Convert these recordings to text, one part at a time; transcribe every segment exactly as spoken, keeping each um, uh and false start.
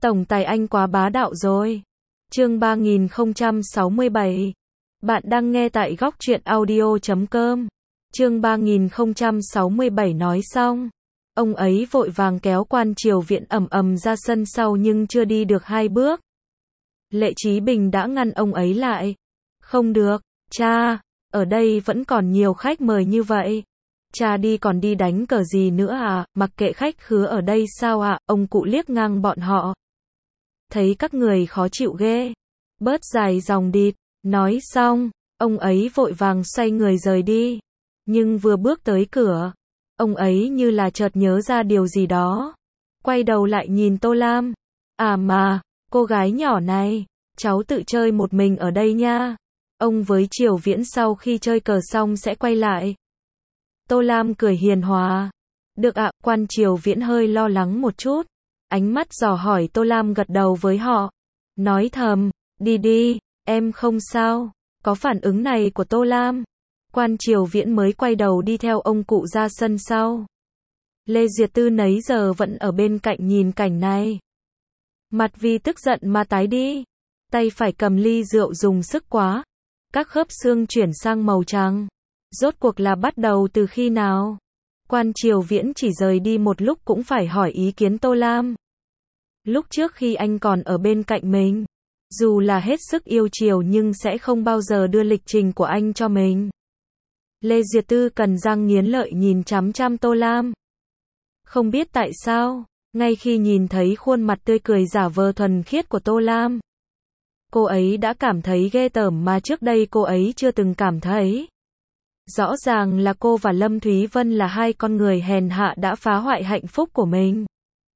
Tổng tài anh quá bá đạo rồi. Chương ba nghìn không trăm sáu mươi bảy. Bạn đang nghe tại góc truyện audio chấm com. Chương ba nghìn không trăm sáu mươi bảy nói xong, ông ấy vội vàng kéo Quan Triều Viễn ầm ầm ra sân sau nhưng chưa đi được hai bước. Lệ Chí Bình đã ngăn ông ấy lại. Không được, cha, ở đây vẫn còn nhiều khách mời như vậy. Cha đi còn đi đánh cờ gì nữa à, mặc kệ khách khứa ở đây sao ạ, à? Ông cụ liếc ngang bọn họ. Thấy các người khó chịu ghê. Bớt dài dòng địt, nói xong, ông ấy vội vàng xoay người rời đi. Nhưng vừa bước tới cửa, ông ấy như là chợt nhớ ra điều gì đó. Quay đầu lại nhìn Tô Lam. À mà, cô gái nhỏ này, cháu tự chơi một mình ở đây nha. Ông với Triều Viễn sau khi chơi cờ xong sẽ quay lại. Tô Lam cười hiền hòa. Được ạ, Quan Triều Viễn hơi lo lắng một chút. Ánh mắt dò hỏi Tô Lam gật đầu với họ. Nói thầm, đi đi, em không sao. Có phản ứng này của Tô Lam, Quan Triều Viễn mới quay đầu đi theo ông cụ ra sân sau. Lê Duyệt Tư nấy giờ vẫn ở bên cạnh nhìn cảnh này. Mặt vì tức giận mà tái đi. Tay phải cầm ly rượu dùng sức quá. Các khớp xương chuyển sang màu trắng. Rốt cuộc là bắt đầu từ khi nào? Quan Triều Viễn chỉ rời đi một lúc cũng phải hỏi ý kiến Tô Lam. Lúc trước khi anh còn ở bên cạnh mình, dù là hết sức yêu chiều nhưng sẽ không bao giờ đưa lịch trình của anh cho mình. Lê Duyệt Tư cần răng nghiến lợi nhìn chằm chằm Tô Lam. Không biết tại sao, ngay khi nhìn thấy khuôn mặt tươi cười giả vờ thuần khiết của Tô Lam, cô ấy đã cảm thấy ghê tởm mà trước đây cô ấy chưa từng cảm thấy. Rõ ràng là cô và Lâm Thúy Vân là hai con người hèn hạ đã phá hoại hạnh phúc của mình.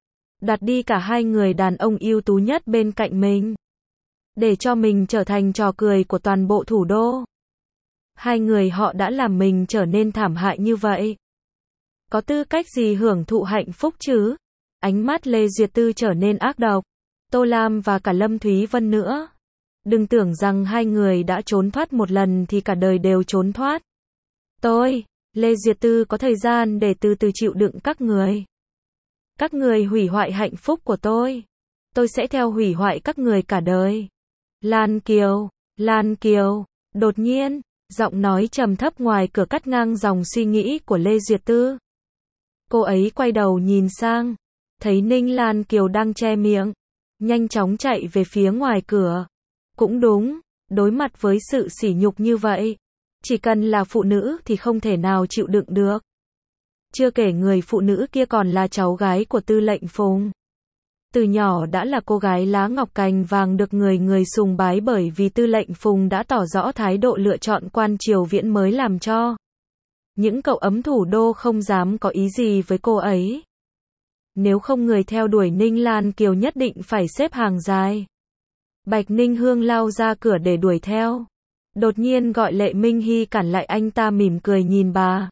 Đặt đi cả hai người đàn ông ưu tú nhất bên cạnh mình. Để cho mình trở thành trò cười của toàn bộ thủ đô. Hai người họ đã làm mình trở nên thảm hại như vậy. Có tư cách gì hưởng thụ hạnh phúc chứ? Ánh mắt Lê Duyệt Tư trở nên ác độc. Tô Lam và cả Lâm Thúy Vân nữa. Đừng tưởng rằng hai người đã trốn thoát một lần thì cả đời đều trốn thoát. Tôi, Lê Duyệt Tư có thời gian để từ từ chịu đựng các người. Các người hủy hoại hạnh phúc của tôi. Tôi sẽ theo hủy hoại các người cả đời. Lan Kiều, Lan Kiều, đột nhiên, giọng nói trầm thấp ngoài cửa cắt ngang dòng suy nghĩ của Lê Duyệt Tư. Cô ấy quay đầu nhìn sang, thấy Ninh Lan Kiều đang che miệng, nhanh chóng chạy về phía ngoài cửa. Cũng đúng, đối mặt với sự sỉ nhục như vậy, chỉ cần là phụ nữ thì không thể nào chịu đựng được. Chưa kể người phụ nữ kia còn là cháu gái của Tư lệnh Phùng. Từ nhỏ đã là cô gái lá ngọc cành vàng được người người sùng bái bởi vì Tư lệnh Phùng đã tỏ rõ thái độ lựa chọn Quan Triều Viễn mới làm cho những cậu ấm thủ đô không dám có ý gì với cô ấy. Nếu không người theo đuổi Ninh Lan Kiều nhất định phải xếp hàng dài. Bạch Ninh Hương lao ra cửa để đuổi theo. Đột nhiên gọi Lệ Minh Hy cản lại anh ta mỉm cười nhìn bà.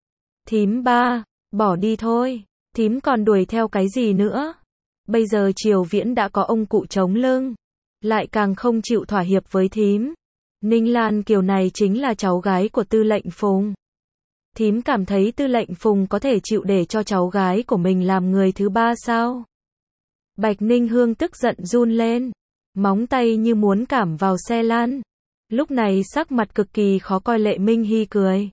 Thím ba, bỏ đi thôi, thím còn đuổi theo cái gì nữa? Bây giờ Triều Viễn đã có ông cụ chống lưng, lại càng không chịu thỏa hiệp với thím. Ninh Lan Kiều này chính là cháu gái của Tư lệnh Phùng. Thím cảm thấy Tư lệnh Phùng có thể chịu để cho cháu gái của mình làm người thứ ba sao? Bạch Ninh Hương tức giận run lên, móng tay như muốn cảm vào xe lăn. Lúc này sắc mặt cực kỳ khó coi. Lệ Minh Hy cười.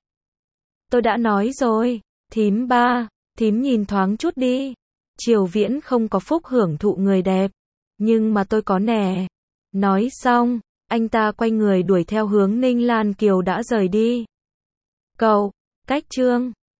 Tôi đã nói rồi, thím ba, thím nhìn thoáng chút đi. Triều Viễn không có phúc hưởng thụ người đẹp, nhưng mà tôi có nè. Nói xong, anh ta quay người đuổi theo hướng Ninh Lan Kiều đã rời đi. Cậu, cách chương